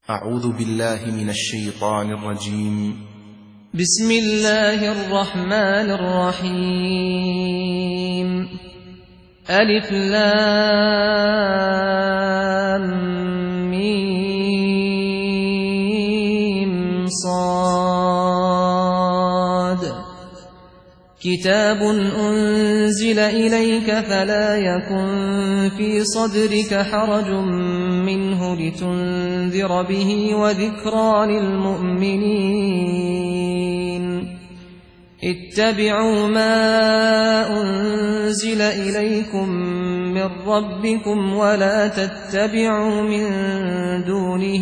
أعوذ بالله من الشيطان الرجيم. بسم الله الرحمن الرحيم. ألف لام ميم صاد. كتاب أنزل إليك فلا يكن في صدرك حرج منه لتنذر به وذكرى للمؤمنين. اتبعوا ما أنزل إليكم من ربكم ولا تتبعوا من دونه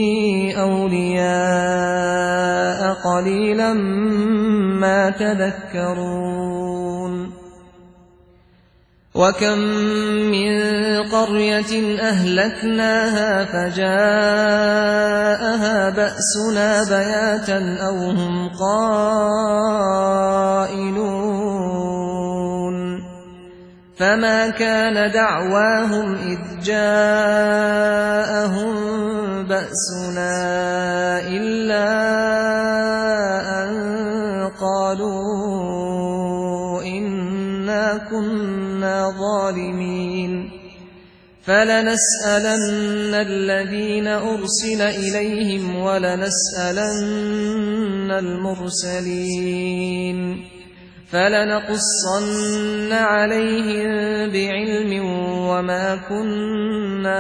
أولياء قليلا ما تذكرون. وكم من قرية أهلكناها فجاءها بأسنا بياتا أو هم قائلون. فما كان دعواهم إذ جاءهم بأسنا إلا أن قالوا إنا كنا ظالمين. فلنسألن الذين أرسل إليهم ولنسألن المرسلين. فلنقصن عليهم بعلم وما كنا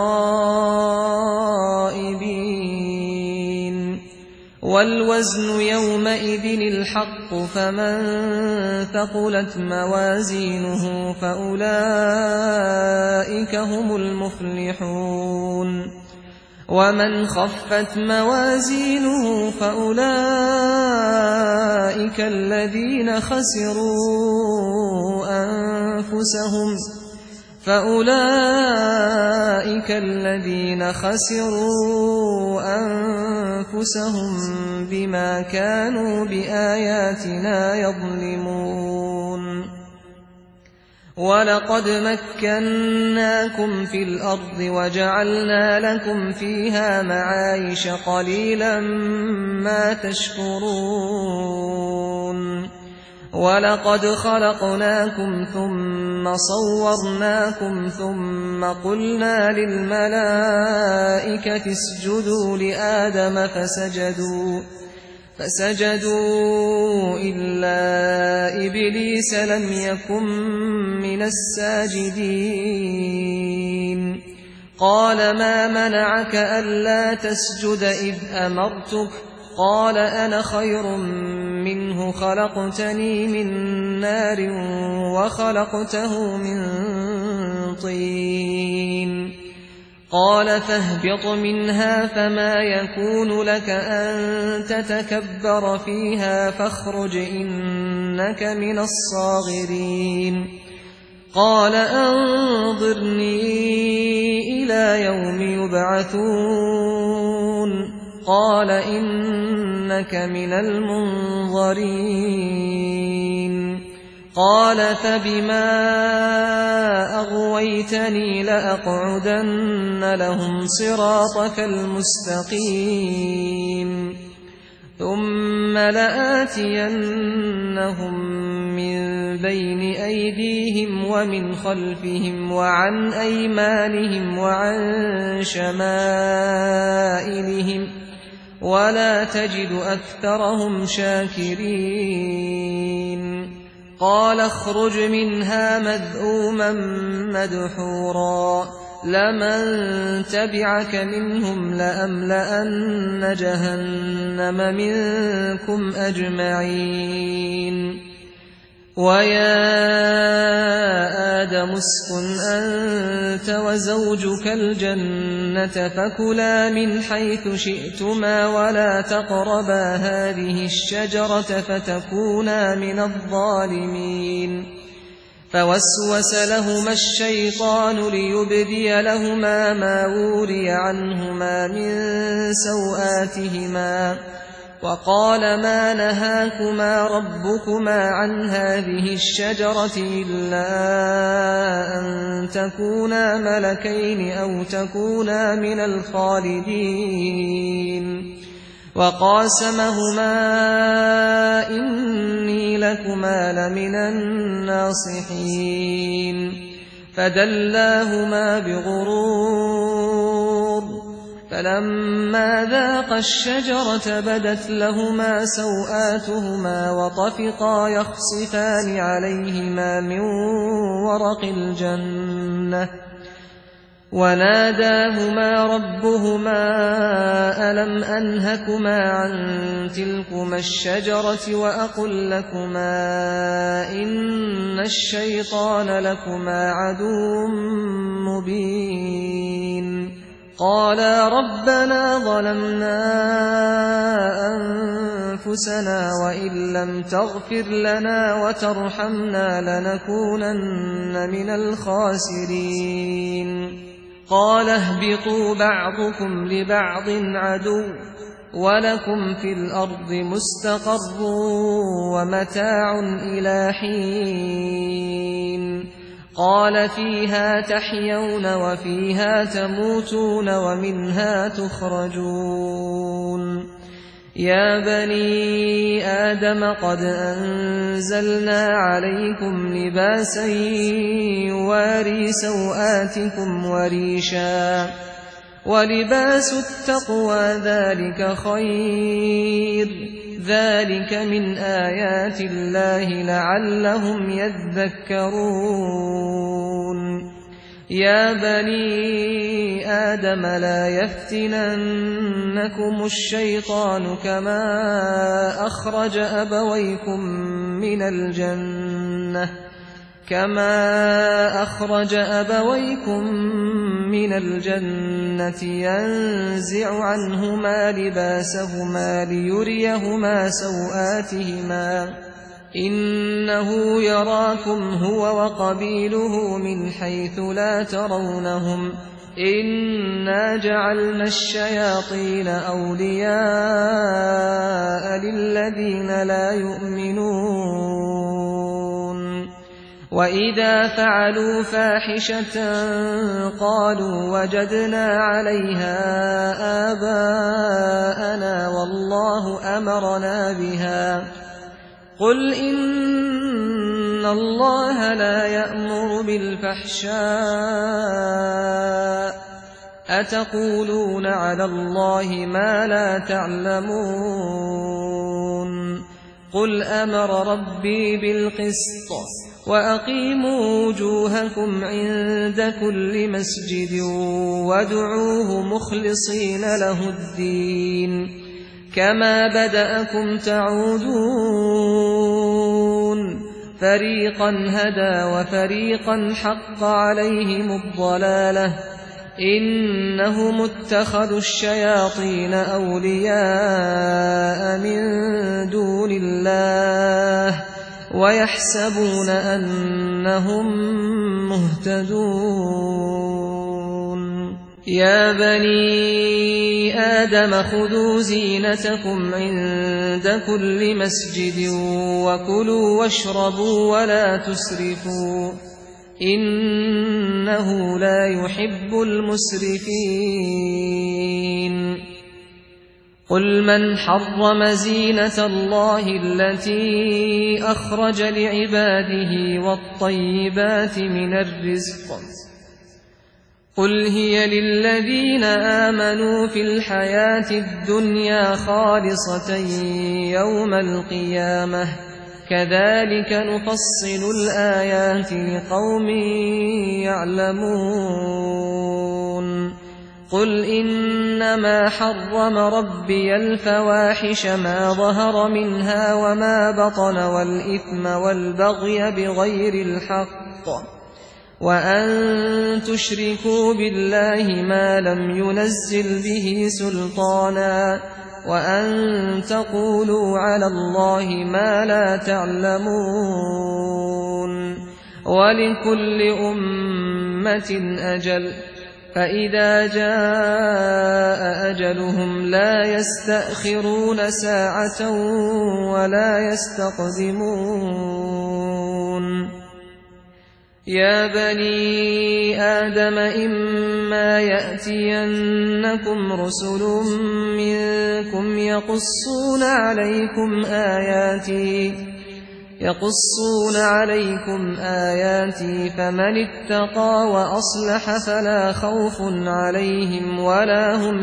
غائبين. والوزن يومئذ الحق فمن ثقلت موازينه فأولئك هم المفلحون. ومن خفت موازينه فأولئك الذين خسروا أنفسهم بما كانوا بآياتنا يظلمون. ولقد مكناكم في الأرض وجعلنا لكم فيها معايش قليلا ما تشكرون. ولقد خلقناكم ثم صورناكم ثم قلنا للملائكة اسجدوا لآدم فسجدوا إلا إبليس لم يكن من الساجدين. قال ما منعك ألا تسجد إذ أمرتك؟ قال أنا خير منه خلقتني من نار وخلقته من طين. قال فاهبط منها فما يكون لك أن تتكبر فيها فاخرج إنك من الصاغرين. قال أنظرني إلى يوم يبعثون. قال إنك من المنظرين. قال فبما أغويتني لأقعدن لهم صراطك المستقيم ثم لآتينهم من بين أيديهم ومن خلفهم وعن أيمانهم وعن شمائلهم ولا تجد أكثرهم شاكرين. قال اخرج منها مذءوما مدحورا لمن تبعك منهم لأملأن جهنم منكم أجمعين. ويا آدم اسكن أنت وزوجك الجنة فكلا من حيث شئتما ولا تقربا هذه الشجرة فتكونا من الظالمين. فوسوس لهما الشيطان ليبدي لهما ما وري عنهما من سوآتهما وقال ما نهاكما ربكما عن هذه الشجرة إلا أن تكونا ملكين أو تكونا من الخالدين وقاسمهما إني لكما لمن الناصحين فدلاهما بغرور فلما ذاقا الشجرة بدت لهما سوآتهما وطفقا يخصفان عليهما من ورق الجنة وناداهما ربهما ألم أنهكما عن تلكما الشجرة وأقل لكما إن الشيطان لكما عدو مبين قالا ربنا ظلمنا أنفسنا وإن لم تغفر لنا وترحمنا لنكونن من الخاسرين قال اهبطوا بعضكم لبعض عدو ولكم في الأرض مستقر ومتاع إلى حين قال فيها تحيون وفيها تموتون ومنها تخرجون يا بني آدم قد أنزلنا عليكم لباسا يواري سوآتكم وريشا ولباس التقوى ذلك خير ذلك من آيات الله لعلهم يذكرون يا بني آدم لا يفتننكم الشيطان كما أخرج أبويكم من الجنة ينزع عنهما لباسهما ليريهما سوآتهما إنه يراكم هو وقبيله من حيث لا ترونهم إنا جعلنا الشياطين أولياء للذين لا يؤمنون وإذا فعلوا فاحشة قالوا وجدنا عليها آباءنا والله أمرنا بها قل إن الله لا يأمر بالفحشاء أتقولون على الله ما لا تعلمون قل أمر ربي بالقسط وأقيموا وجوهكم عند كل مسجد وادعوه مخلصين له الدين كما بدأكم تعودون فريقا هدى وفريقا حق عليهم الضلالة إنهم اتخذوا الشياطين أولياء من دون الله ويحسبون أنهم مهتدون يا بني آدم خذوا زينتكم عند كل مسجد وكلوا واشربوا ولا تسرفوا إنه لا يحب المسرفين قل من حرم زينة الله التي أخرج لعباده والطيبات من الرزق قل هي للذين آمنوا في الحياة الدنيا خالصة يوم القيامة كذلك نفصل الآيات لقوم يعلمون قل إنما حرم ربي الفواحش ما ظهر منها وما بطن والإثم والبغي بغير الحق وأن تشركوا بالله ما لم ينزل به سلطانا وأن تقولوا على الله ما لا تعلمون ولكل أمة أجل فإذا جاء أجلهم لا يستأخرون ساعة ولا يستقدمون يا بني آدم إما يأتينكم رسل منكم يقصون عليكم آياتي فمن اتقى وأصلح فلا خوف عليهم ولا هم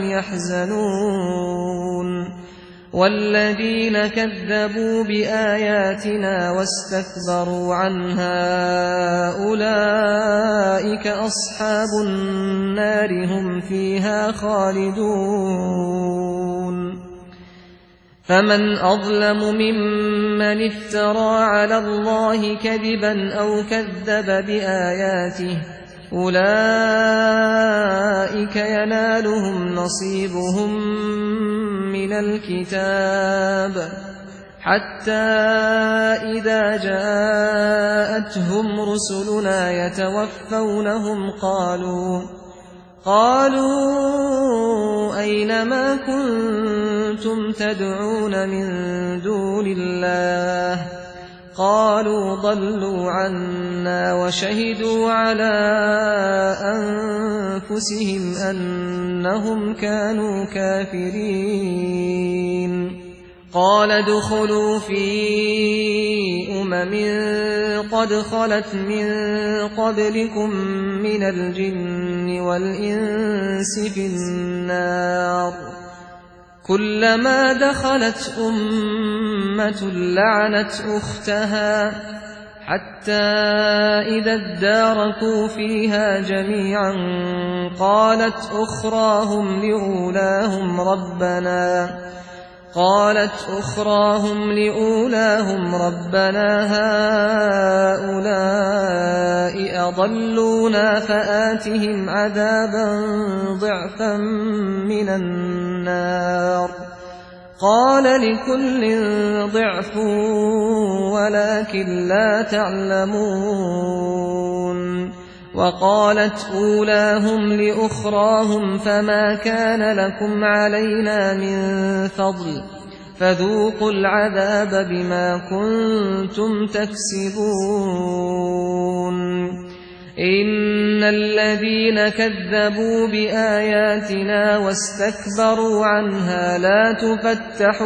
يحزنون والذين كذبوا بآياتنا واستكبروا عنها أولئك أصحاب النار هم فيها خالدون فمن أظلم ممن افترى على الله كذبا أو كذب بآياته أولئك ينالهم نصيبهم من الكتاب حتى إذا جاءتهم رسلنا يتوفونهم قالوا أين ما كنتم تدعون من دون الله قالوا ضلوا عنا وشهدوا على أنفسهم أنهم كانوا كافرين قال ادخلوا في قد خلت من قبلكم من الجن والإنس في النار كلما دخلت أمة لعنت أختها حتى إذا اداركوا فيها جميعا قالت أخراهم لأولاهم ربنا هؤلاء أضلونا فآتهم عذابا ضعفا من النار قال لكل ضعف ولكن لا تعلمون وقالت أولاهم لأخراهم فما كان لكم علينا من فضل فذوقوا العذاب بما كنتم تكسبون إن الذين كذبوا بآياتنا واستكبروا عنها لا تفتح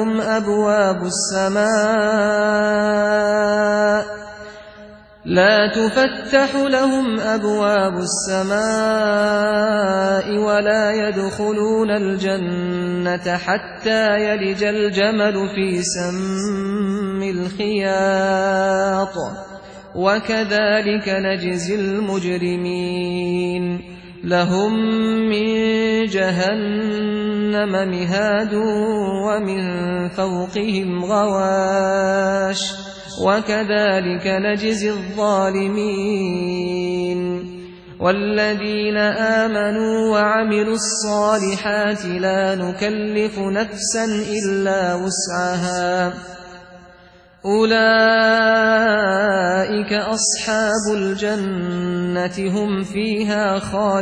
لهم أبواب السماء ولا يدخلون الجنة حتى يلج الجمل في سم الخياط وكذلك نجزي المجرمين لهم من جهنم مهاد ومن فوقهم غواش وكذلك نجزي الظالمين والذين آمنوا وعملوا الصالحات لا نكلف نفسا إلا وسعها أولئك أصحاب الجنة هم فيها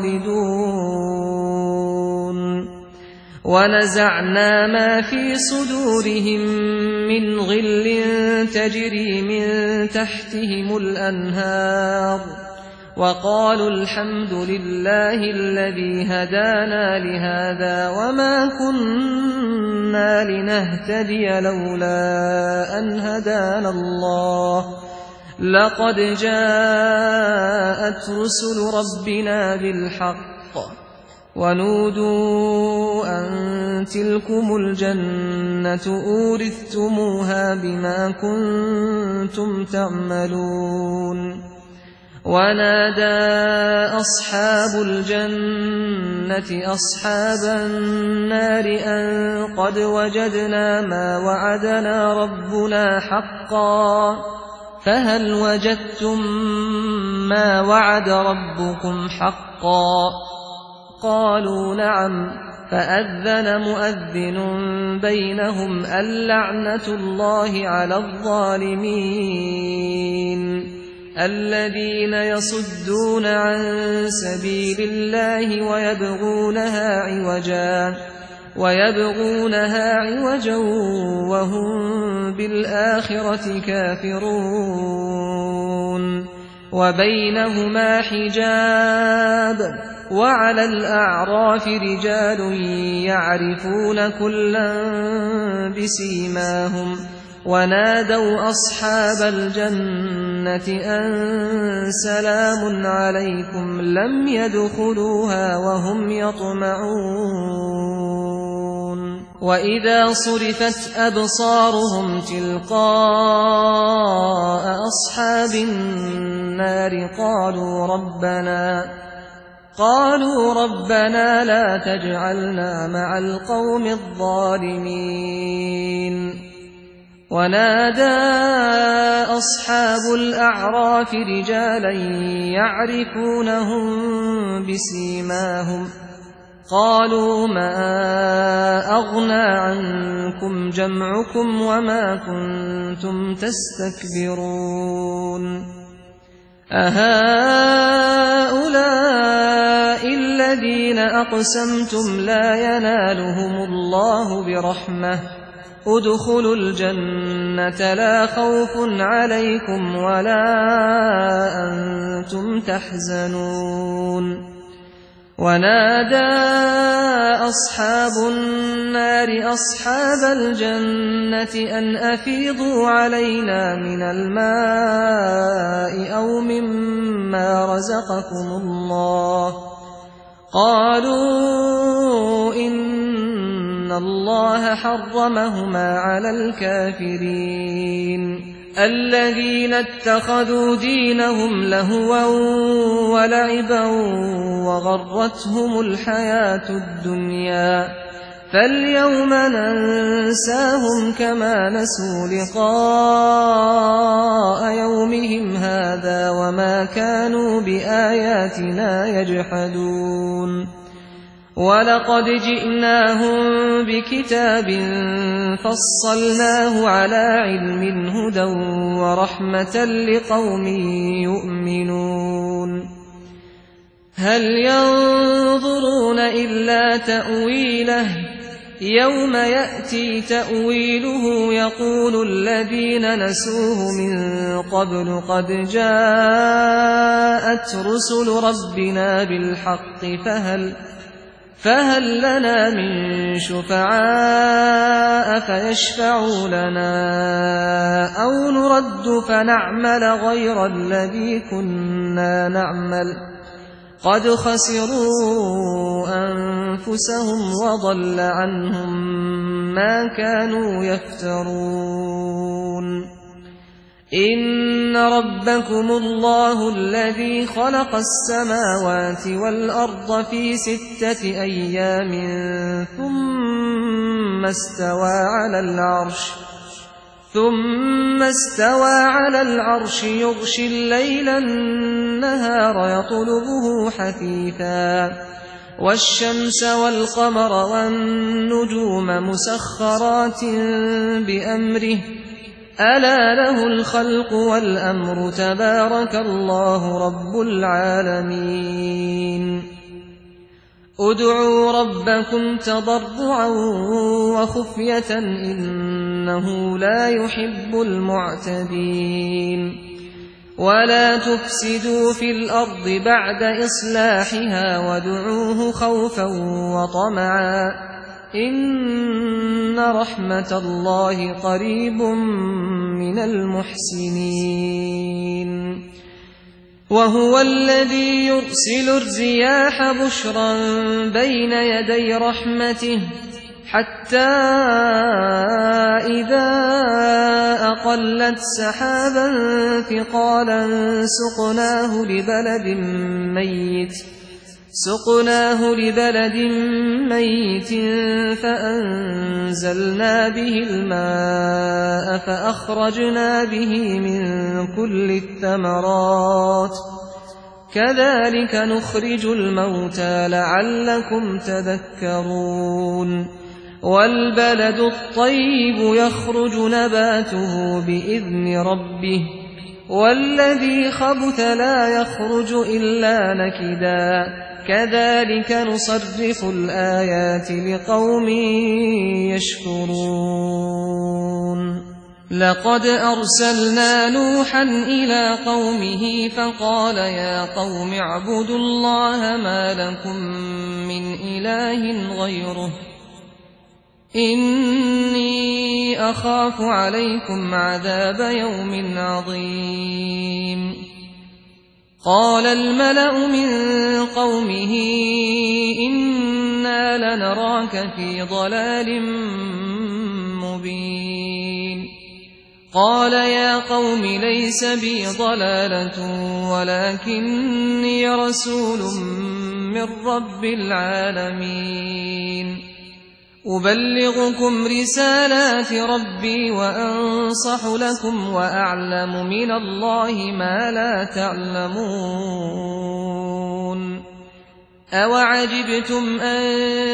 خالدون ونزعنا ما في صدورهم من غل تجري من تحتهم الأنهار وقالوا الحمد لله الذي هدانا لهذا وما كنا لنهتدي لولا أن هدانا الله لقد جاءت رسل ربنا بالحق ونودوا أن تلكم الجنة أورثتموها بما كنتم تعملون ونادى أصحاب الجنة أصحاب النار أن قد وجدنا ما وعدنا ربنا حقا فهل وجدتم ما وعد ربكم حقا قالوا نعم فأذن مؤذن بينهم اللعنة الله على الظالمين الذين يصدون عن سبيل الله ويبغونها عوجا وهم بالآخرة كافرون وبينهما حجاب وعلى الأعراف رجال يعرفون كلا بسيماهم ونادوا أصحاب الجنة أن سلام عليكم لم يدخلوها وهم يطمعون وإذا صرفت أبصارهم تلقاء أصحاب النار قالوا ربنا لا تجعلنا مع القوم الظالمين ونادى أصحاب الأعراف رجالا يعرفونهم بسيماهم قالوا ما أغنى عنكم جمعكم وما كنتم تستكبرون أهؤلاء الذين أقسمتم لا ينالهم الله برحمة ادخلوا الجنة لا خوف عليكم ولا أنتم تحزنون ونادى أصحاب النار أصحاب الجنة أن أفيضوا علينا من الماء أو مما رزقكم الله قالوا إن الله حرمهما على الكافرين الذين اتخذوا دينهم لهوا ولعبا وغرتهم الحياة الدنيا فاليوم ننساهم كما نسوا لقاء يومهم هذا وما كانوا بآياتنا يجحدون ولقد جئناهم بكتاب فصلناه على علم هدى ورحمة لقوم يؤمنون هل ينظرون إلا تأويله يوم يأتي تأويله يقول الذين نسوه من قبل قد جاءت رسل ربنا بالحق فهل لنا من شفعاء فيشفعوا لنا أو نرد فنعمل غير الذي كنا نعمل قد خسروا أنفسهم وضل عنهم ما كانوا يفترون إن ربكم الله الذي خلق السماوات والأرض في 6 أيام ثم استوى على العرش يغشي الليل النهار يطلبه حثيثا والشمس والقمر والنجوم مسخرات بأمره ألا له الخلق والأمر تبارك الله رب العالمين ادعوا ربكم تضرعا وخفية إنه لا يحب المعتدين ولا تفسدوا في الأرض بعد إصلاحها وادعوه خوفا وطمعا إن رحمة الله قريب من المحسنين وهو الذي يرسل الرياح بشرا بين يدي رحمته حتى إذا أقلت سحابا ثقالا سقناه لبلد ميت فأنزلنا به الماء فأخرجنا به من كل الثمرات كذلك نخرج الموتى لعلكم تذكرون والبلد الطيب يخرج نباته بإذن ربه والذي خبث لا يخرج إلا نكدا كذلك نصرف الآيات لقوم يشكرون لقد أرسلنا نوحا إلى قومه فقال يا قوم اعبدوا الله ما لكم من إله غيره إني أخاف عليكم عذاب يوم عظيم قال الملأ من قومه إنا لنراك في ضلال مبين قال يا قوم ليس بي ضلالة ولكني رسول من رب العالمين أبلغكم رسالات ربي وأنصح لكم وأعلم من الله ما لا تعلمون أوعجبتم أن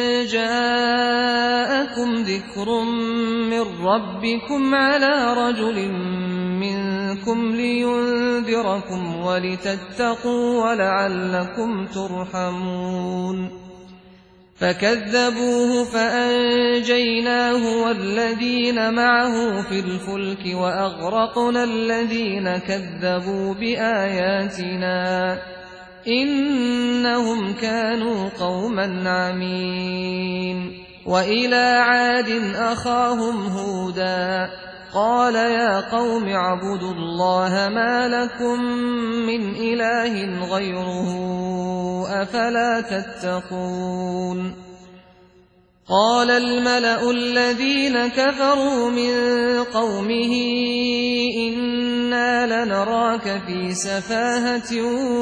جاءكم ذكر من ربكم على رجل منكم لينذركم ولتتقوا ولعلكم ترحمون فكذبوه فأنجيناه والذين معه في الفلك وأغرقنا الذين كذبوا بآياتنا إنهم كانوا قوما عمين وإلى عاد أخاهم هودا قال يا قوم اعبدوا الله ما لكم من إله غيره أفلا تتقون قال الملأ الذين كفروا من قومه إنا لنراك في سفاهة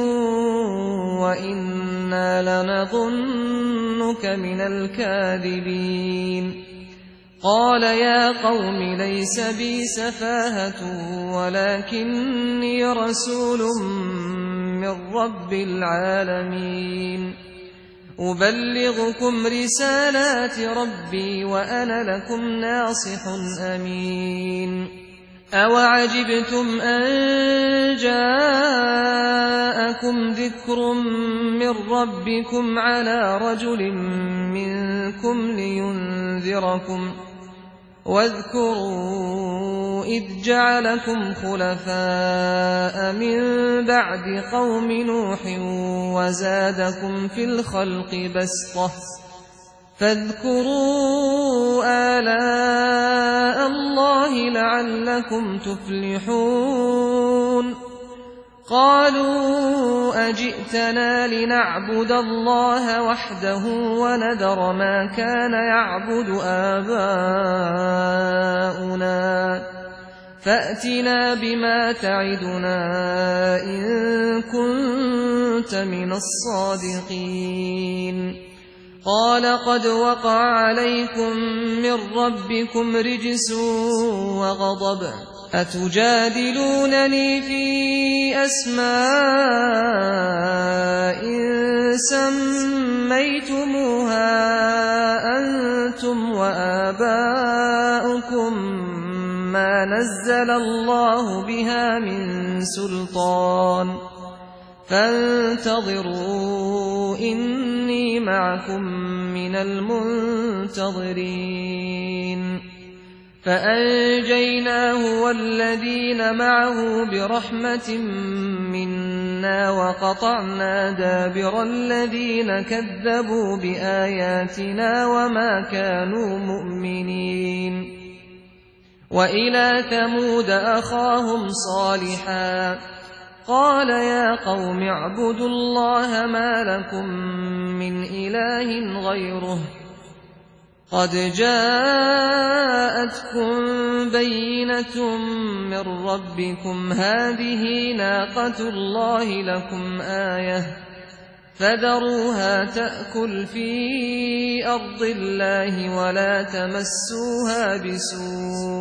وإنا لنظنك من الكاذبين قال يا قوم ليس بي سفاهة ولكني رسول من رب العالمين أبلغكم رسالات ربي وأنا لكم ناصح أمين أوعجبتم أن جاءكم ذكر من ربكم على رجل منكم لينذركم واذكروا إذ جعلكم خلفاء من بعد قوم نوح وزادكم في الخلق بسطة فاذكروا آلاء الله لعلكم تفلحون قالوا أجئتنا لنعبد الله وحده ونذر ما كان يعبد آباؤنا فأتنا بما تعدنا إن كنت من الصادقين قال قد وقع عليكم من ربكم رجس وغضب أتجادلونني في أسماء سميتموها أنتم وآباؤكم ما نزل الله بها من سلطان فانتظروا إني معكم من المنتظرين فأنجيناه والذين معه برحمة منا وقطعنا دابر الذين كذبوا بآياتنا وما كانوا مؤمنين وإلى ثمود أخاهم صالحا قال يا قوم اعبدوا الله ما لكم من إله غيره قد جاءتكم بينة من ربكم هذه ناقة الله لكم آية فذروها تأكل في أرض الله ولا تمسوها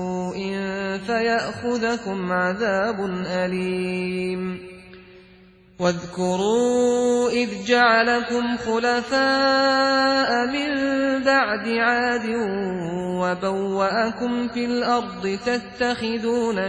بسوء فيأخذكم عذاب أليم واذكروا إذ جعلكم خلفاء من بعد عاد وبوأكم في الأرض تتخذون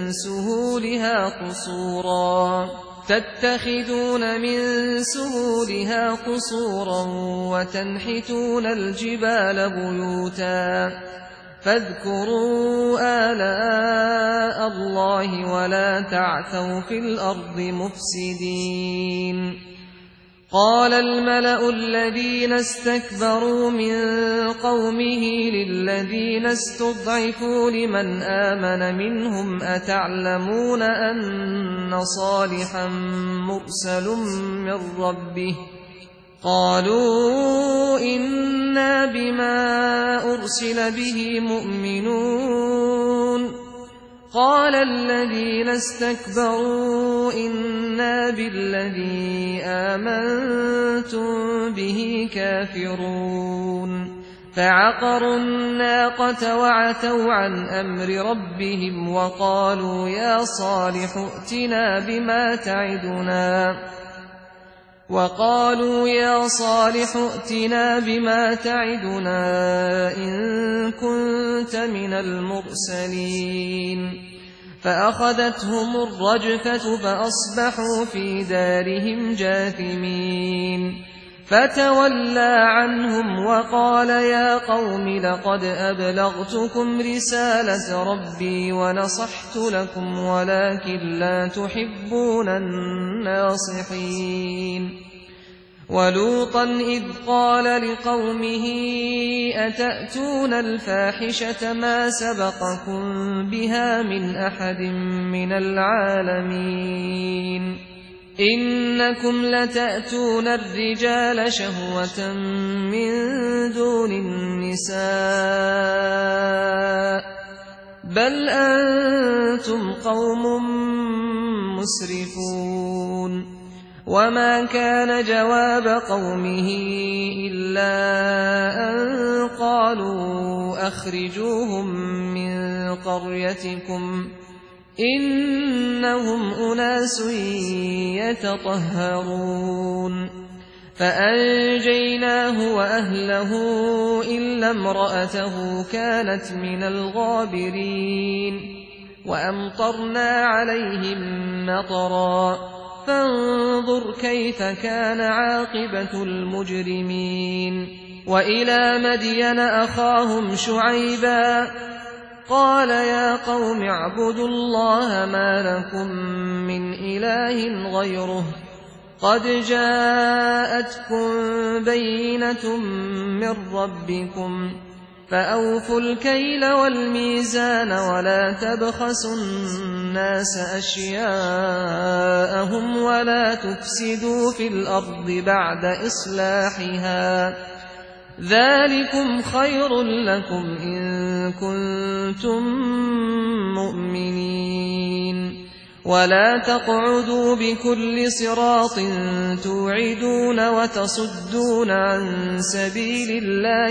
من سهولها قصورا وتنحتون الجبال بيوتا فاذكروا آلاء الله ولا تعثوا في الأرض مفسدين. قال الملأ الذين استكبروا من قومه للذين استضعفوا لمن آمن منهم أتعلمون أن صالحا مرسل من ربه قالوا إنا بما أرسل به مؤمنون. قال الذين استكبروا إنا بالذي آمنتم به كافرون. فعقروا الناقة وعتوا عن أمر ربهم وقالوا يا صالح ائتنا بما تعدنا إن كنت من المرسلين. فأخذتهم الرجفة فأصبحوا في دارهم جاثمين. فتولى عنهم وقال يا قوم لقد أبلغتكم رسالة ربي ونصحت لكم ولكن لا تحبون الناصحين. ولوطا إذ قال لقومه أتأتون الفاحشة ما سبقكم بها من أحد من العالمين إنكم لتأتون الرجال شهوة من دون النساء بل أنتم قوم مسرفون. وما كان جواب قومه إلا أن قالوا أخرجوهم من قريتكم إنهم أناس يتطهرون. فأنجيناه وأهله إلا امرأته كانت من الغابرين. وأمطرنا عليهم مطرا فانظر كيف كان عاقبة المجرمين. وإلى مدين أخاهم شعيبا قال يا قوم اعبدوا الله ما لكم من إله غيره قد جاءتكم بينة من ربكم فأوفوا الكيل والميزان ولا تبخسوا الناس أشياءهم ولا تفسدوا في الأرض بعد إصلاحها ذلكم خير لكم إن كنتم مؤمنين. ولا تقعدوا بكل صراط توعدون وتصدون عن سبيل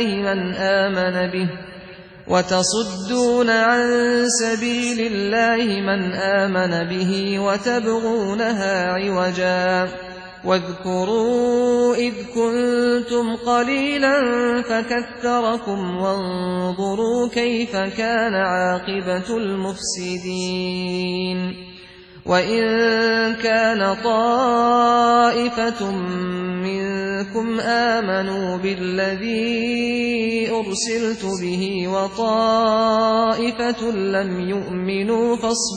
الله من آمن به وتبغونها عوجا. واذكروا إذ كنتم قليلا فكثركم وانظروا كيف كان عاقبة المفسدين. وإن كان طائفة منكم آمنوا بالذي أرسلت به وطائفة لم يؤمنوا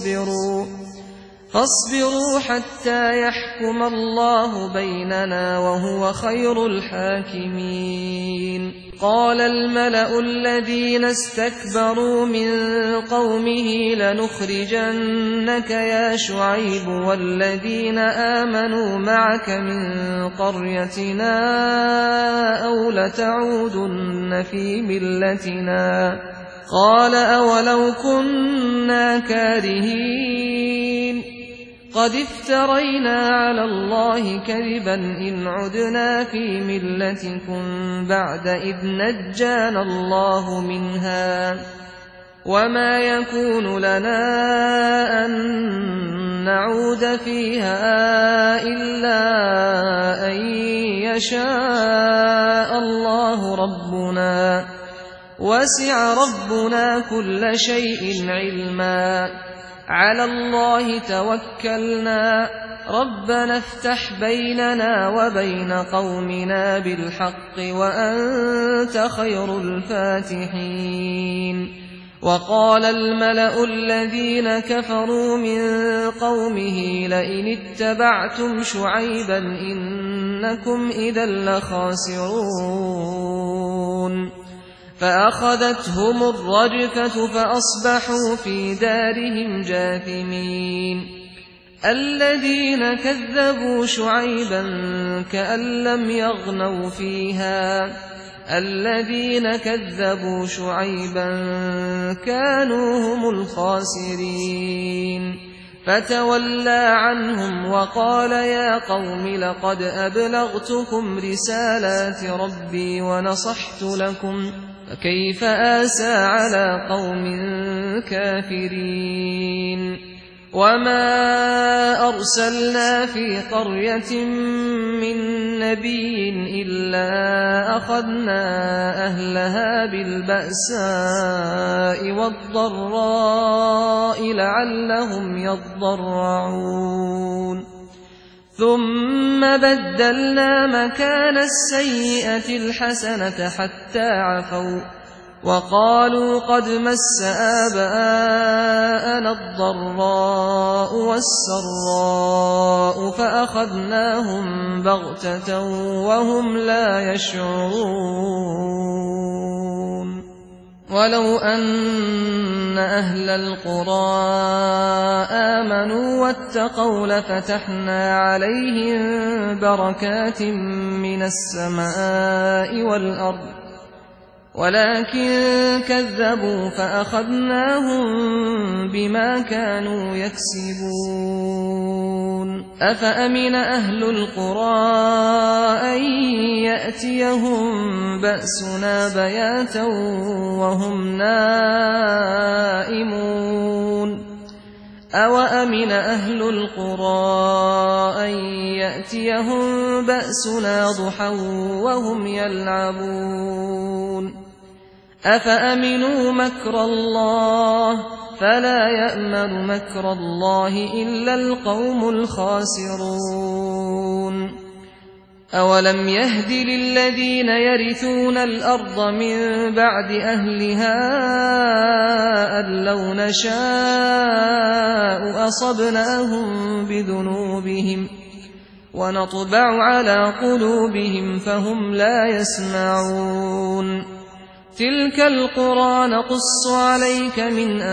فاصبروا حتى يحكم الله بيننا وهو خير الحاكمين. قال الملأ الذين استكبروا من قومه لنخرجنك يا شعيب والذين آمنوا معك من قريتنا أو لتعودن في ملتنا. قال أولو كنا كارهين قد افترينا على الله كذبا إن عدنا في ملتكم بعد إذ نجانا الله منها وما يكون لنا أن نعود فيها إلا أن يشاء الله ربنا وسع ربنا كل شيء علما على الله توكلنا ربنا افتح بيننا وبين قومنا بالحق وأنت خير الفاتحين وقال الملأ الذين كفروا من قومه لئن اتبعتم شعيبا إنكم إذا لخاسرون فأخذتهم الرجفة فأصبحوا في دارهم جاثمين الذين كذبوا شعيبا كأن لم يغنوا فيها الذين كذبوا شعيبا كانوا هم الخاسرين فتولى عنهم وقال يا قوم لقد أبلغتكم رسالات ربي ونصحت لكم فكيف آسى على قوم كافرين وما أرسلنا في قرية من نبي إلا أخذنا أهلها بالبأساء والضراء لعلهم يضرعون ثم بدلنا مكان السيئة الحسنة حتى عفوا وقالوا قد مس آباءنا الضراء والسراء فأخذناهم بغتة وهم لا يشعرون ولو أن أهل القرى آمنوا واتقوا لفتحنا عليهم بركات من السماء والأرض ولكن كذبوا فأخذناهم بما كانوا يكسبون أفأمن أهل القرى أن يأتيهم بأسنا بياتا وهم نائمون أوأمن أهل القرى أن يأتيهم بأسنا ضحى وهم يلعبون أفأمنوا مكر الله فلا يأمن مكر الله إلا القوم الخاسرون أولم يهد للذين يرثون الأرض من بعد أهلها أن لو نشاء أصبناهم بذنوبهم ونطبع على قلوبهم فهم لا يسمعون تلك القرى نقص عليك من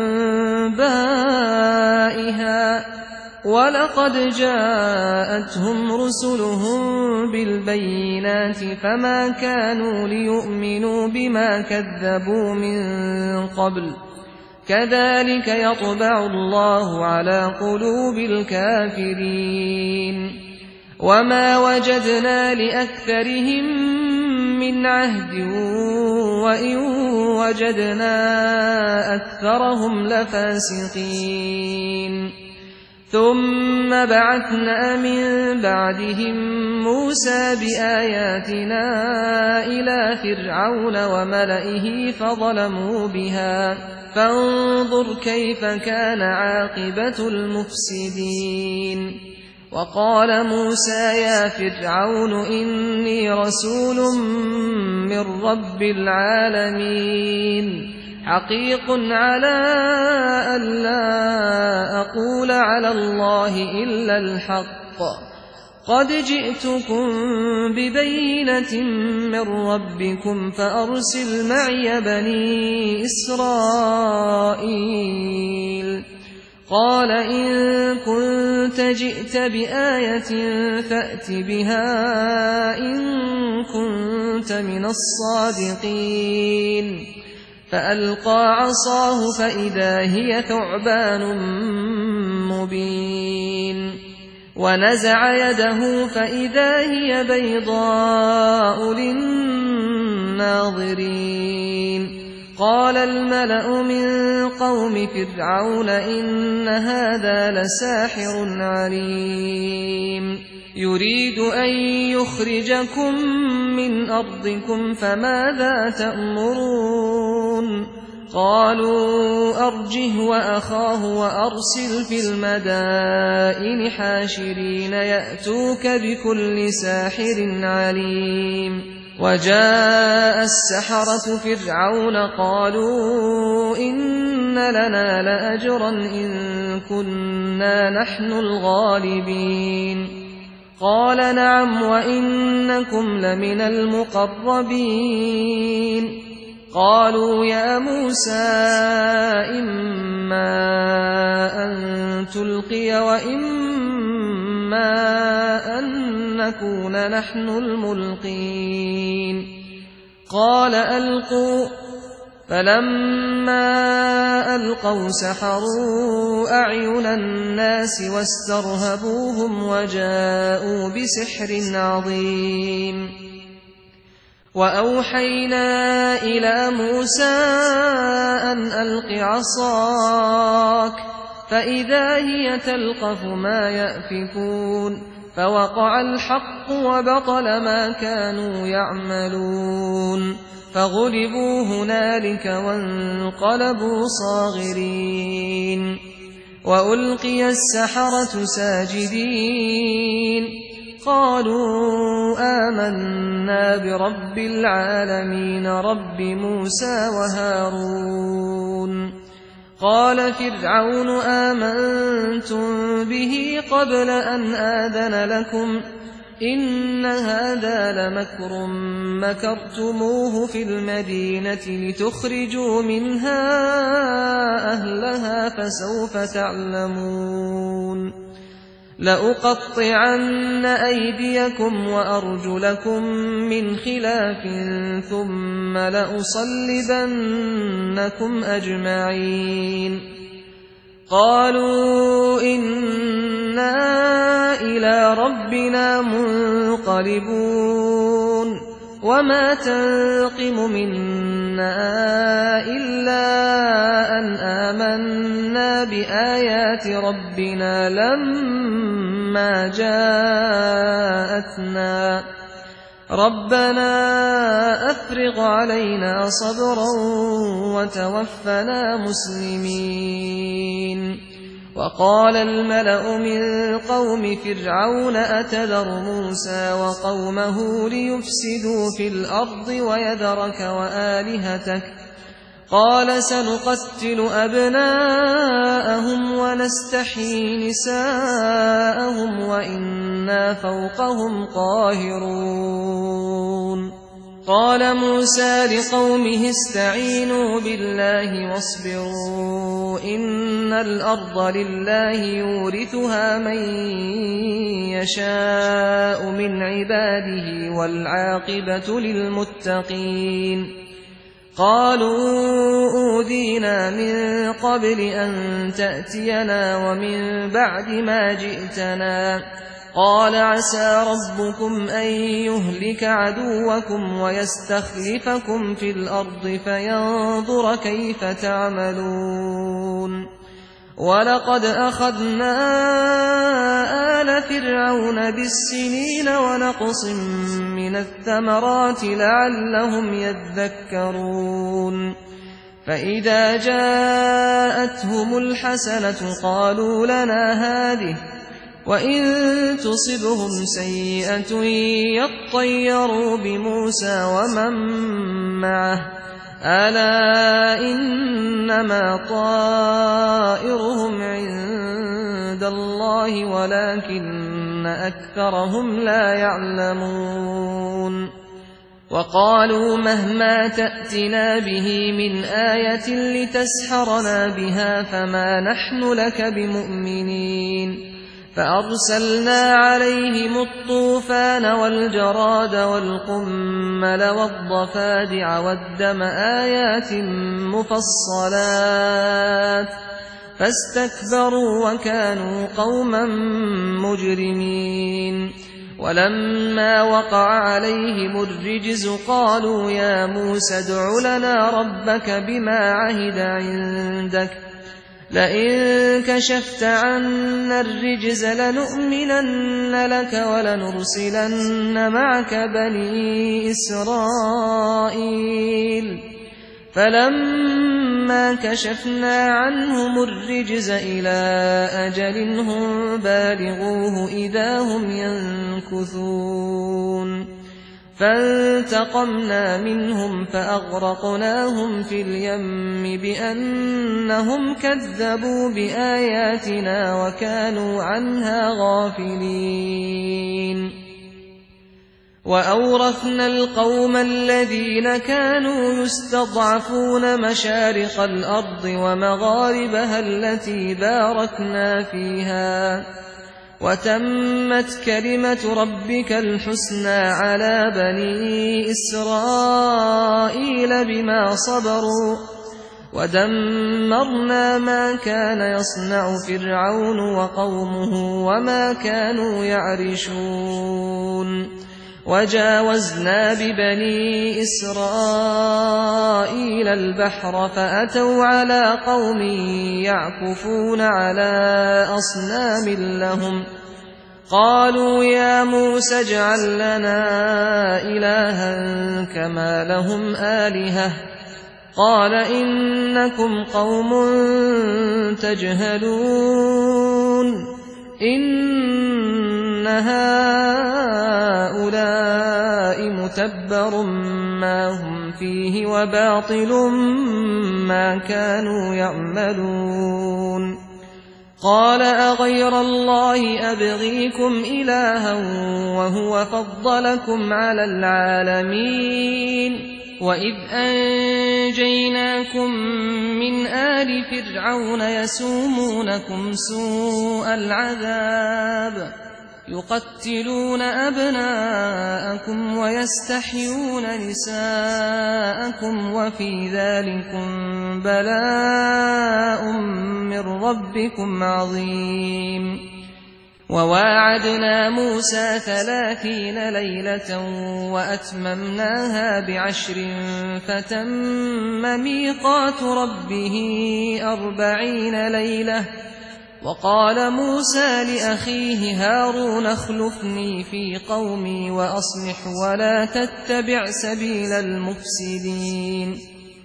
أنبائها ولقد جاءتهم رسلهم بالبينات فما كانوا ليؤمنوا بما كذبوا من قبل كذلك يطبع الله على قلوب الكافرين وما وجدنا لأكثرهم من عهد وإن وجدنا أكثرهم لفاسقين ثم بعثنا من بعدهم موسى بآياتنا إلى فرعون وملئه فظلموا بها فانظر كيف كان عاقبة المفسدين وقال موسى يا فرعون إني رسول من رب العالمين حقيق على ألا أقول على الله إلا الحق قد جئتكم ببينة من ربكم فأرسل معي بني إسرائيل قال إن كنت جئت بآية فأت بها إن كنت من الصادقين فألقى عصاه فإذا هي ثعبان مبين ونزع يده فإذا هي بيضاء للناظرين قال الملأ من قوم فرعون إن هذا لساحر عليم يريد أن يخرجكم من أرضكم فماذا تأمرون قالوا أرجه وأخاه وأرسل في المدائن حاشرين يأتوك بكل ساحر عليم وجاء السحرة فرعون قالوا إن لنا لأجرا إن كنا نحن الغالبين قال نعم وإنكم لمن المقربين قالوا يا موسى إما أن تلقي وإما أن نكون نحن الملقين قال ألقوا فلما ألقوا سحروا أعين الناس واسترهبوهم وجاءوا بسحر عظيم وأوحينا إلى موسى أن ألق عصاك فإذا هي تلقف ما يأفكون فوقع الحق وبطل ما كانوا يعملون فغلبوا هنالك وانقلبوا صاغرين وألقي السحرة ساجدين قالوا آمنا برب العالمين رب موسى وهارون قال فرعون آمنتم به قبل أن آذن لكم إن هذا لمكر مكرتموه في المدينة لتخرجوا منها أهلها فسوف تعلمون لأقطعن أيديكم وأرجلكم من خلاف ثم لأصلبنكم أجمعين قالوا إنا إلى ربنا منقلبون وما تنقم منا إلا أن آمنا بآيات ربنا لما جاءتنا ربنا أفرغ علينا صبرا وتوفنا مسلمين وقال الملأ من قوم فرعون أتذر موسى وقومه ليفسدوا في الأرض ويذرك وآلهتك قال سنقتل أبناءهم ونستحيي نساءهم وإنا فوقهم قاهرون قال موسى لقومه استعينوا بالله واصبروا إن الأرض لله يورثها من يشاء من عباده والعاقبة للمتقين قالوا أوذينا من قبل أن تأتينا ومن بعد ما جئتنا قال عسى ربكم أن يهلك عدوكم ويستخلفكم في الأرض فينظر كيف تعملون ولقد أخذنا آل فرعون بالسنين ونقص من الثمرات لعلهم يذكرون فإذا جاءتهم الحسنة قالوا لنا هذه وإن تصبهم سيئة يطيروا بموسى ومن معه ألا إنما طائرهم عند الله ولكن أكثرهم لا يعلمون وقالوا مهما تأتنا به من آية لتسحرنا بها فما نحن لك بمؤمنين فأرسلنا عليهم الطوفان والجراد والقمل والضفادع والدم آيات مفصلات فاستكبروا وكانوا قوما مجرمين ولما وقع عليهم الرجز قالوا يا موسى ادع لنا ربك بما عهد عندك لئن كشفت عنا الرجز لنؤمنن لك ولنرسلن معك بني إسرائيل فلما كشفنا عنهم الرجز إلى أجل هم بالغوه إذا هم ينكثون فانتقمنا منهم فأغرقناهم في اليم بأنهم كذبوا بآياتنا وكانوا عنها غافلين وأورثنا القوم الذين كانوا يستضعفون مشارق الأرض ومغاربها التي باركنا فيها وتمت كلمة ربك الحسنى على بني إسرائيل بما صبروا ودمرنا ما كان يصنع فرعون وقومه وما كانوا يعرشون وجاوزنا ببني إسرائيل البحر فأتوا على قوم يعكفون على أصنام لهم قالوا يا موسى اجعل لنا إلها كما لهم آلهة قال إنكم قوم تجهلون إن هؤلاء متبر ما هم فيه وباطل ما كانوا يعملون قال أغير الله أبغيكم إلها وهو فضلكم على العالمين وإذ أنجيناكم من آل فرعون يسومونكم سوء العذاب يقتلون أبناءكم ويستحيون نساءكم وفي ذلكم بلاء من ربكم عظيم وواعدنا موسى 30 ليلة وأتممناها ب10 فتم ميقات ربه 40 ليلة وقال موسى لأخيه هارون اخلفني في قومي وأصلح ولا تتبع سبيل المفسدين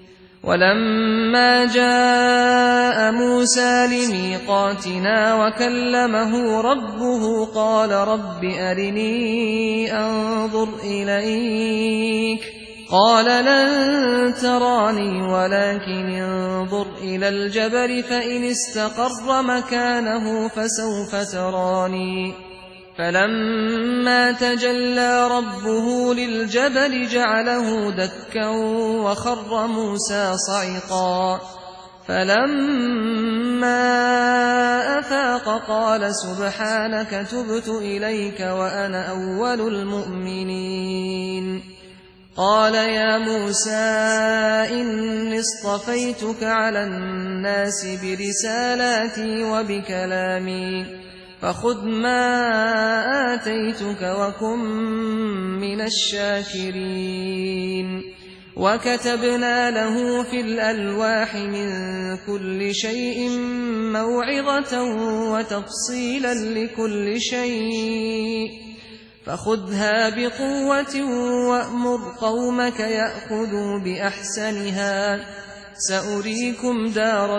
ولما جاء موسى لميقاتنا وكلمه ربه قال رب أرني أنظر إليك قال لن تراني ولكن انظر إلى الجبل فإن استقر مكانه فسوف تراني فلما تجلى ربه للجبل جعله دكا وخر موسى صعقا فلما أفاق قال سبحانك تبت إليك وأنا أول المؤمنين قال يا موسى إني اصطفيتك على الناس برسالاتي وبكلامي فخذ ما آتيتك وكن من الشاكرين وكتبنا له في الألواح من كل شيء موعظة وتفصيلا لكل شيء فخذها بقوة وأمر قومك يأخذوا بأحسنها سأريكم دار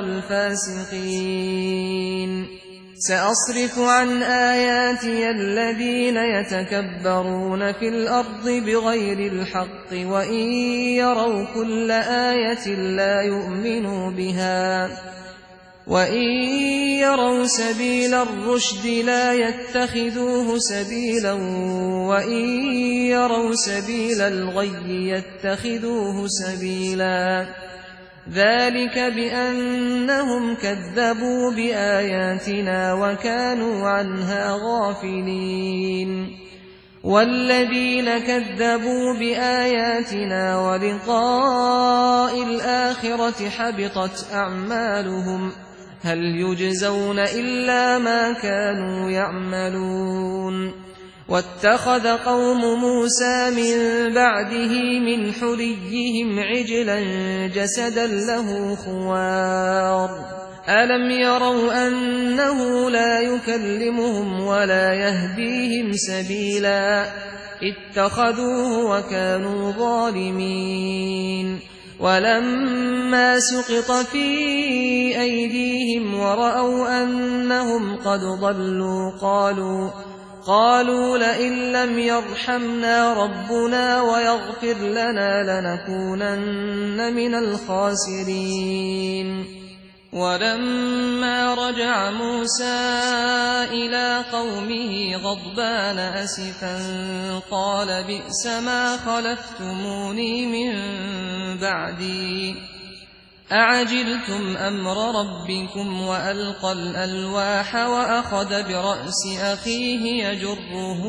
الفاسقين سأصرف عن آياتي الذين يتكبرون في الأرض بغير الحق وإن يروا كل آية لا يؤمنوا بها وإن يروا سبيل الرشد لا يتخذوه سبيلا وإن يروا سبيل الغي يتخذوه سبيلا ذلك بأنهم كذبوا بآياتنا وكانوا عنها غافلين والذين كذبوا بآياتنا ولقاء الآخرة حبطت أعمالهم هل يجزون إلا ما كانوا يعملون واتخذ قوم موسى من بعده من حليهم عجلا جسدا له خوار ألم يروا أنه لا يكلمهم ولا يهديهم سبيلا اتخذوه وكانوا ظالمين ولما سقط في أيديهم ورأوا أنهم قد ضلوا قالوا لئن لم يرحمنا ربنا ويغفر لنا لنكونن من الخاسرين ولما رجع موسى إلى قومه غضبان أسفا قال بئس ما خلفتموني من بعدي أعجلتم أمر ربكم وألقى الألواح وأخذ برأس أخيه يجره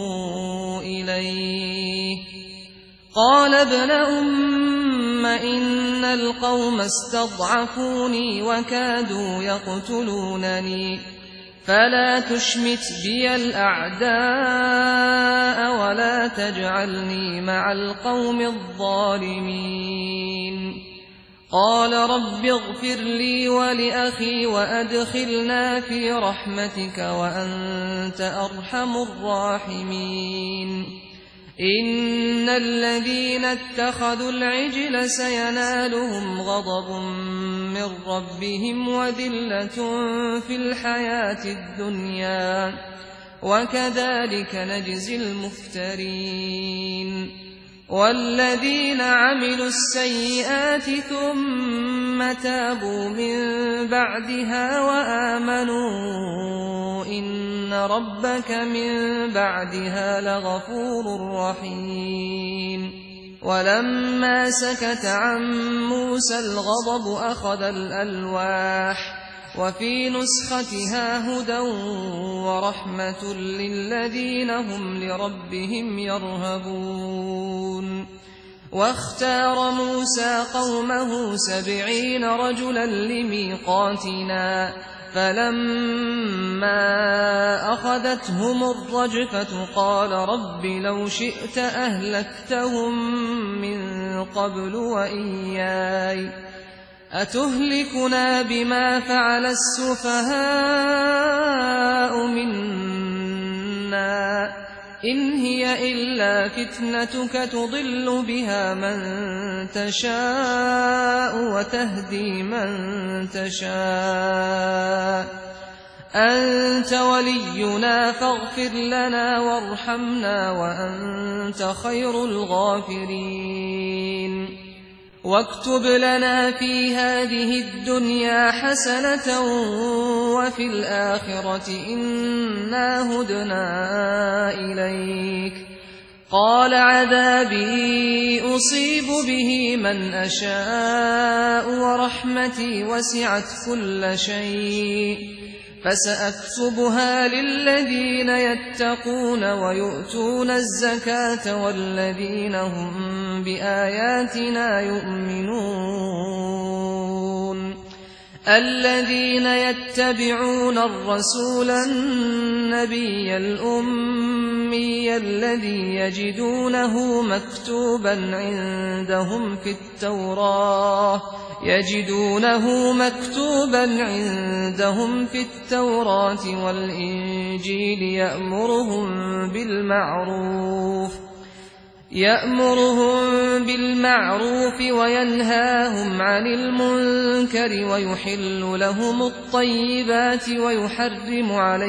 إليه قال ابن أم إن القوم استضعفوني وكادوا يقتلونني فلا تشمت بي الأعداء ولا تجعلني مع القوم الظالمين قال رب اغفر لي ولأخي وأدخلنا في رحمتك وأنت أرحم الراحمين إن الذين اتخذوا العجل سينالهم غضب من ربهم وذلة في الحياة الدنيا وكذلك نجزي المفترين والذين عملوا السيئات ثم تابوا من بعدها وآمنوا إن ربك من بعدها لغفور رحيم ولما سكت عن موسى الغضب أخذ الألواح وفي نسختها هدى ورحمة للذين هم لربهم يرهبون واختار موسى قومه 70 رجلا لميقاتنا فلما أخذتهم الرجفة قال رب لو شئت أهلكتهم من قبل وإياي أتهلكنا بما فعل السفهاء منا إن هي إلا فتنتك تضل بها من تشاء وتهدي من تشاء أنت ولينا فاغفر لنا وارحمنا وأنت خير الغافرين واكتب لنا في هذه الدنيا حسنة وفي الآخرة إنا هدنا إليك قال عذابي أصيب به من أشاء ورحمتي وسعت كل شيء فسأكتبها للذين يتقون ويؤتون الزكاة والذين هم بآياتنا يؤمنون الذين يتبعون الرسول النبي الأمي الذي يجدونه مكتوبا عندهم في التوراة والإنجيل يأمرهم بالمعروف وينهاهم عن المنكر ويحل لهم الطيبات ويحرم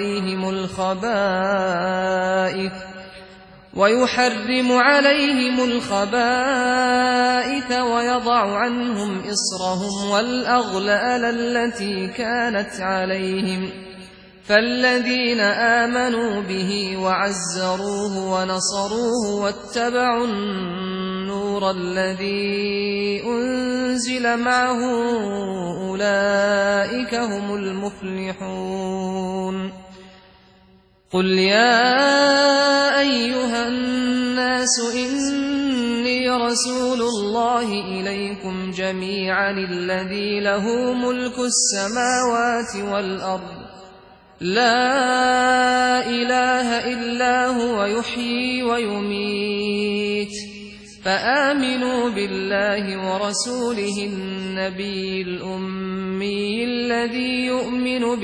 عليهم الخبائث ويضع عنهم إصرهم والأغلال التي كانت عليهم فالذين آمنوا به وعزروه ونصروه واتبعوا النور الذي أنزل معه أولئك هم المفلحون قل يا أيها الناس إني رسول الله إليكم جميعا الذي له ملك السماوات والأرض لا إله إلا هو يحيي ويميت فآمنوا بالله ورسوله النبي الأمي الذي يؤمن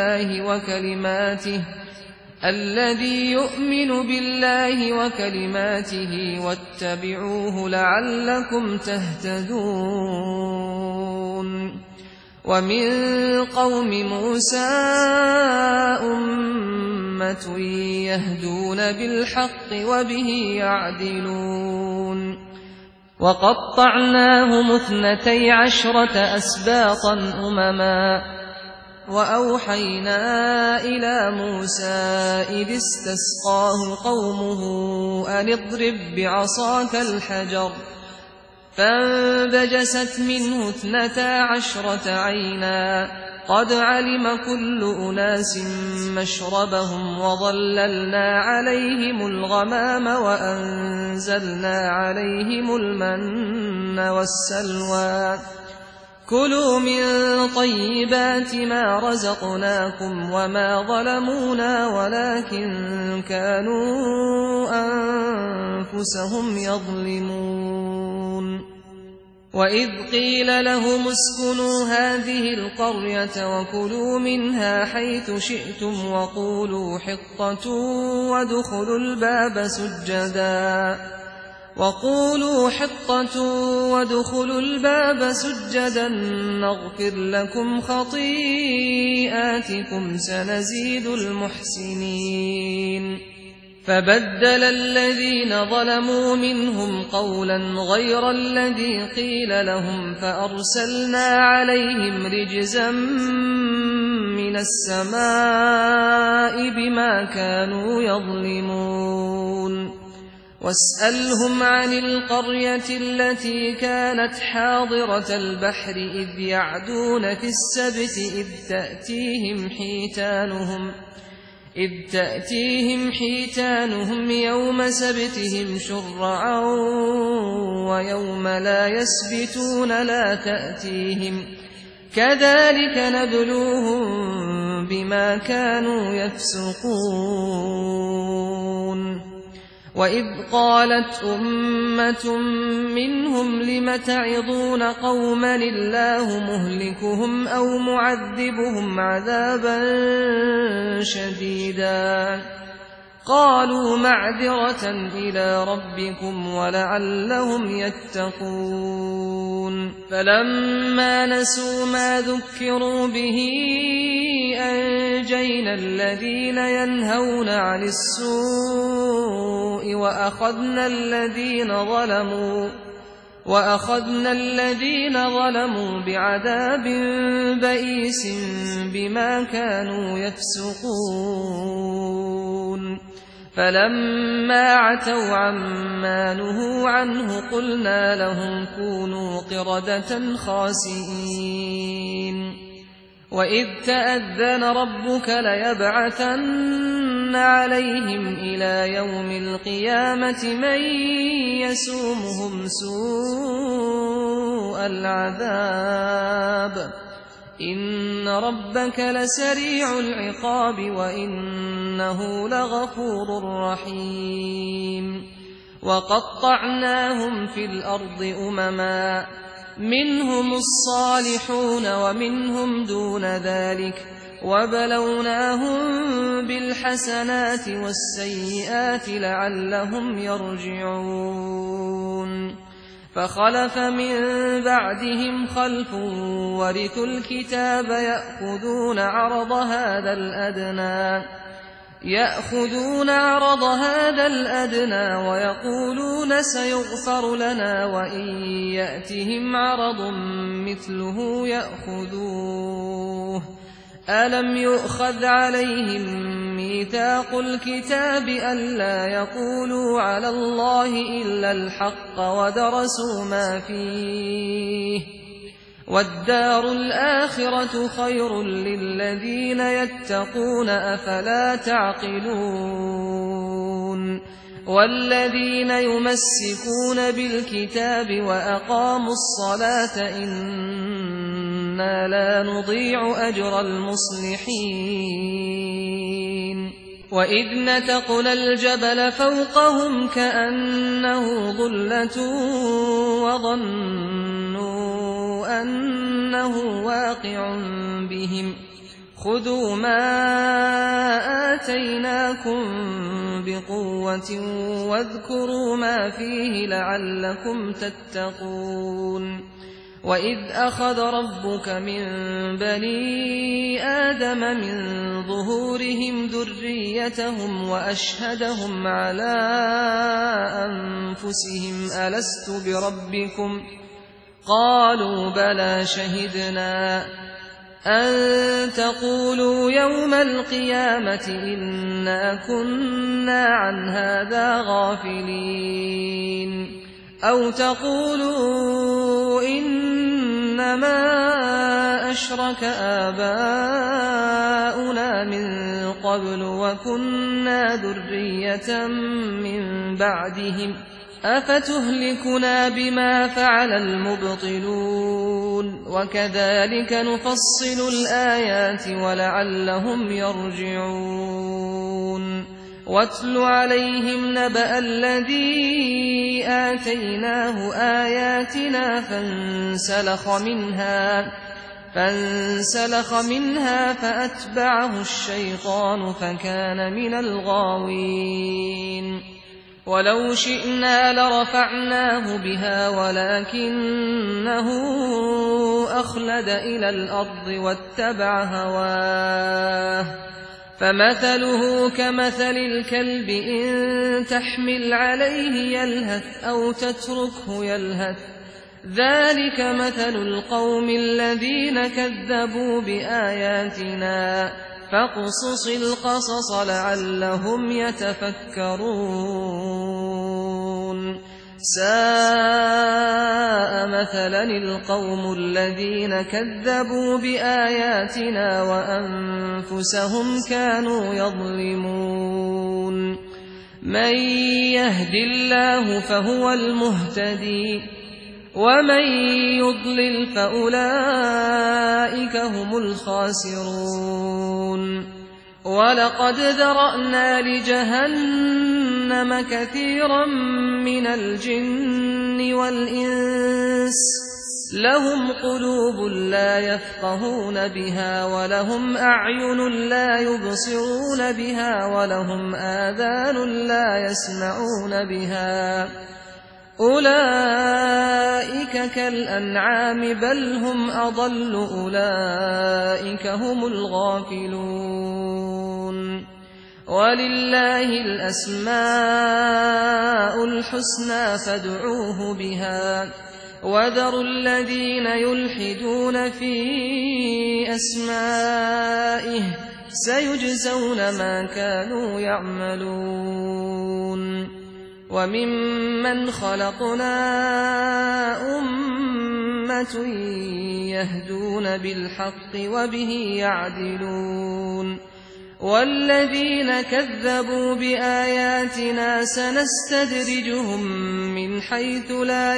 بالله وكلماته واتبعوه لعلكم تهتدون ومن قوم موسى أمة يهدون بالحق وبه يعدلون وقطعناهم 12 أسباطا أمما وأوحينا إلى موسى إذ استسقاه قومه أن اضرب بعصاك الحجر فانبجست منه 12 عينا قد علم كل أناس مشربهم وظللنا عليهم الغمام وأنزلنا عليهم المن والسلوى كلوا من طيبات ما رزقناكم وما ظلمونا ولكن كانوا أنفسهم يظلمون وإذ قيل لهم اسكنوا هذه القرية وكلوا منها حيث شئتم وقولوا حطة وادخلوا الباب سجدا نغفر لكم خطيئاتكم سنزيد المحسنين فبدل الذين ظلموا منهم قولا غير الذي قيل لهم فأرسلنا عليهم رجزا من السماء بما كانوا يظلمون واسألهم عن القرية التي كانت حاضرة البحر إذ يعدون في السبت إذ تأتيهم حيتانهم يوم سبتهم شرعا ويوم لا يسبتون لا تأتيهم كذلك نبلوهم بما كانوا يفسقون وإذ قالت أمة منهم لم تعظون قوما الله مهلكهم أو معذبهم عذابا شديدا قالوا معذرة إلى ربكم ولعلهم يتقون فلما نسوا ما ذكروا به أنجينا الذين ينهون عن السوء وأخذنا الذين ظلموا بعذاب بئيس بما كانوا يفسقون فلما عتوا عما نهوا عنه قلنا لهم كونوا قردة خاسئين وإذ تأذن ربك ليبعثن عليهم إلى يوم القيامة من يسومهم سوء العذاب إن ربك لسريع العقاب وإنه لغفور رحيم وقطعناهم في الأرض أمما منهم الصالحون ومنهم دون ذلك وبلوناهم بالحسنات والسيئات لعلهم يرجعون فخلف من بعدهم خلف ورثوا الكتاب يأخذون عرض هذا الأدنى ويقولون سيغفر لنا وإن يأتهم عرض مثله يأخذوه ألم يؤخذ عليهم ميثاق الكتاب ألا يقولوا على الله إلا الحق ودرسوا ما فيه والدار الآخرة خير للذين يتقون أفلا تعقلون والذين يمسكون بالكتاب وأقاموا الصلاة إن إنا لا نضيع أجر المصلحين وإذ نتقنا الجبل فوقهم كأنه ظلة وظنوا أنه واقع بهم خذوا ما آتيناكم بقوة واذكروا ما فيه لعلكم تتقون وإذ أخذ ربك من بني آدم من ظهورهم ذريتهم وأشهدهم على أنفسهم ألست بربكم قالوا بلى شهدنا أن تقولوا يوم القيامة إنا كنا عن هذا غافلين أو تقولوا إنما أشرك آباؤنا من قبل وكنا ذرية من بعدهم أفتهلكنا بما فعل المبطلون وكذلك نفصل الآيات ولعلهم يرجعون واتل عليهم نبأ الذي آتيناه آياتنا فانسلخ منها فأتبعه الشيطان فكان من الغاوين ولو شئنا لرفعناه بها ولكنه أخلد إلى الأرض واتبع هواه فمثله كمثل الكلب إن تحمل عليه يلهث أو تتركه يلهث ذلك مثل القوم الذين كذبوا بآياتنا فاقصص القصص لعلهم يتفكرون ساء مثلا القوم الذين كذبوا بآياتنا وأنفسهم كانوا يظلمون من يهد الله فهو المهتدي ومن يضلل فأولئك هم الخاسرون ولقد ذرأنا لجهنم كثيرا من الجن والإنس لهم قلوب لا يفقهون بها ولهم أعين لا يبصرون بها ولهم آذان لا يسمعون بها أولئك كالأنعام بل هم أضل أولئك هم الغافلون ولله الأسماء الحسنى فادعوه بها وذروا الذين يلحدون في أسمائه سيجزون ما كانوا يعملون وممن خلقنا أمة يهدون بالحق وبه يعدلون والذين كذبوا بآياتنا سنستدرجهم من حيث لا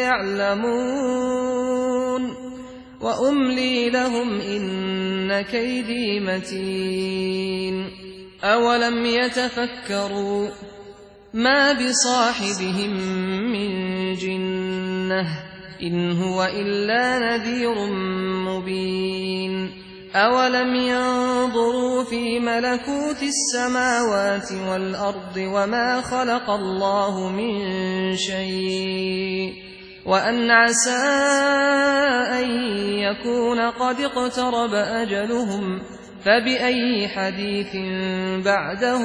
يعلمون وأملي لهم إن كيدي متين أولم يتفكروا ما بصاحبهم من جنة إن هو إلا نذير مبين أولم ينظروا في ملكوت السماوات والأرض وما خلق الله من شيء وأن عسى أن يكون قد اقترب أجلهم فبأي حديث بعده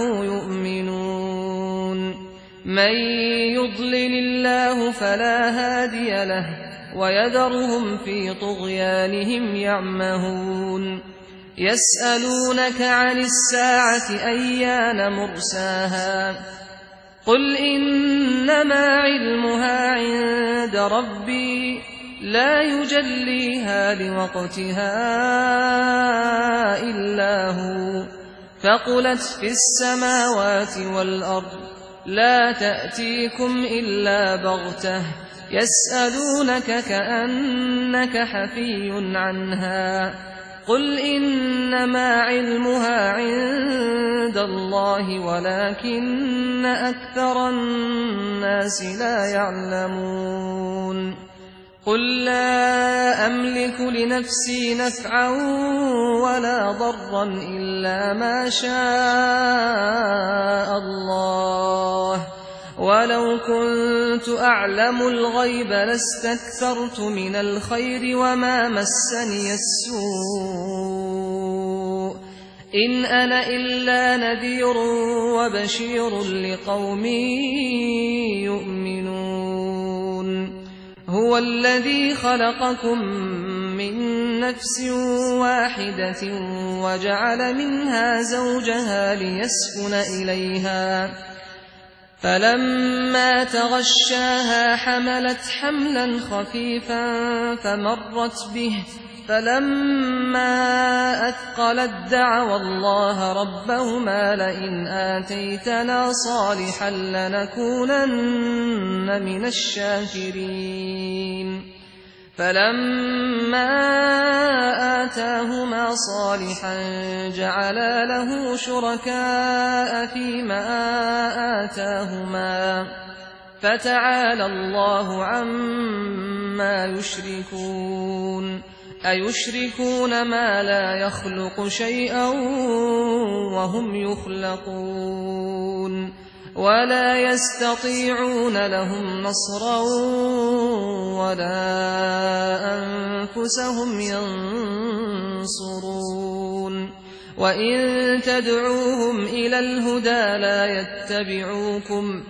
يؤمنون من يضلل الله فلا هادي له ويذرهم في طغيانهم يعمهون يسألونك عن الساعة أيان مرساها قل إنما علمها عند ربي لا يجليها لوقتها إلا هو ثقلت في السماوات والأرض لا تأتيكم إلا بغتة يسألونك كأنك حفي عنها قل إنما علمها عند الله ولكن أكثر الناس لا يعلمون قل لا أملك لنفسي نفعا ولا ضرا إلا ما شاء الله ولو كنت أعلم الغيب لاستكثرت من الخير وما مسني السوء إن أنا إلا نذير وبشير لقوم يؤمنون هو الذي خلقكم من نفس واحدة وجعل منها زوجها ليسكن إليها فلما تغشاها حملت حملا خفيفا فمرت به فلما أثقلت دعوا الله ربهما لئن آتيتنا صالحا لنكونن من الشاكرين فلما آتاهما صالحا جعلا له شركاء فيما آتاهما فتعالى الله عما يشركون أيشركون ما لا يخلق شيئا وهم يخلقون ولا يستطيعون لهم نصرا ولا أنفسهم ينصرون وإن تدعوهم إلى الهدى لا يتبعوكم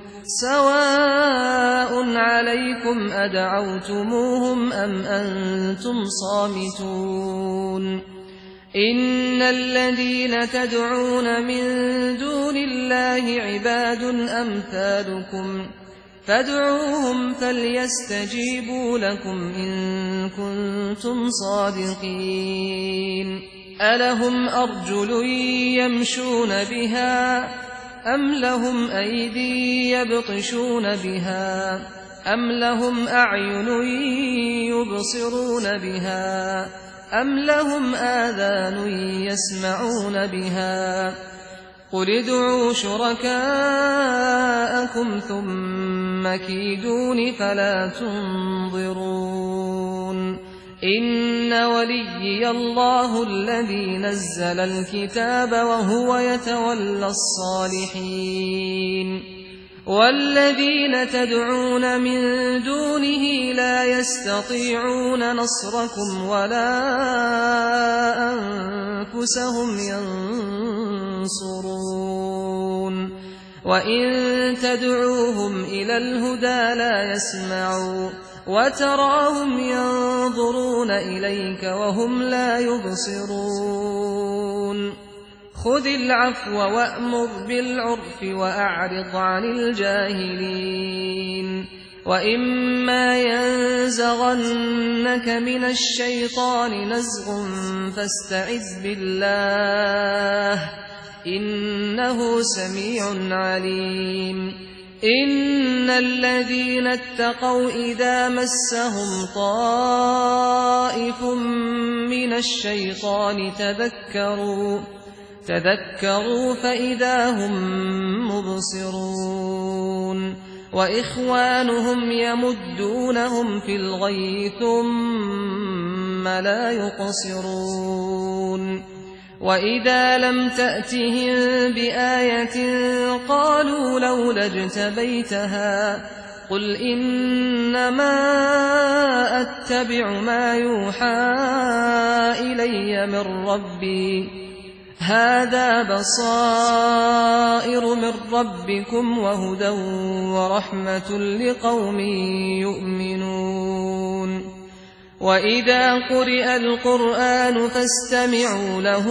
سواء عليكم أدعوتموهم أم أنتم صامتون إن الذين تدعون من دون الله عباد أمثالكم فادعوهم فليستجيبوا لكم إن كنتم صادقين ألهم أرجل يمشون بها أم لهم أيدي يبطشون بها أم لهم أعين يبصرون بها أم لهم آذان يسمعون بها قل ادعوا شركاءكم ثم كيدون فلا تنظرون إن وليي الله الذي نزل الكتاب وهو يتولى الصالحين والذين تدعون من دونه لا يستطيعون نصركم ولا أنفسهم ينصرون وإن تدعوهم إلى الهدى لا يسمعوا وتراهم ينظرون إليك وهم لا يبصرون خذ العفو وأمر بالعرف وأعرض عن الجاهلين وإما ينزغنك من الشيطان نزغ فاستعذ بالله إنه سميع عليم إن الذين اتقوا إذا مسهم طائف من الشيطان تذكروا فإذا هم مبصرون وإخوانهم يمدونهم في الغي ثم لا يقصرون وإذا لم تأتهم بآية قالوا لولا اجتبيتها قل إنما أتبع ما يوحى إلي من ربي هذا بصائر من ربكم وهدى ورحمة لقوم يؤمنون وإذا قرئ القرآن فاستمعوا له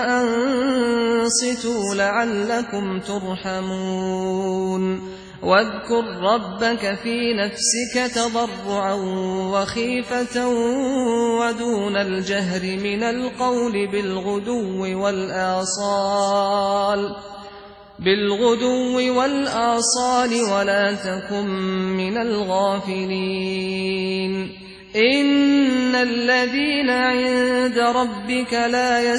وأنصتوا لعلكم ترحمون واذكر ربك في نفسك تضرعا وخيفة ودون الجهر من القول بالغدو والآصال بالغدو والآصال ولا تكن من الغافلين إن الذين عند ربك لا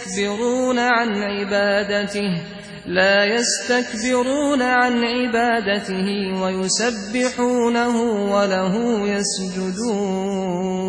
يستكبرون عن عبادته ويسبحونه وله يسجدون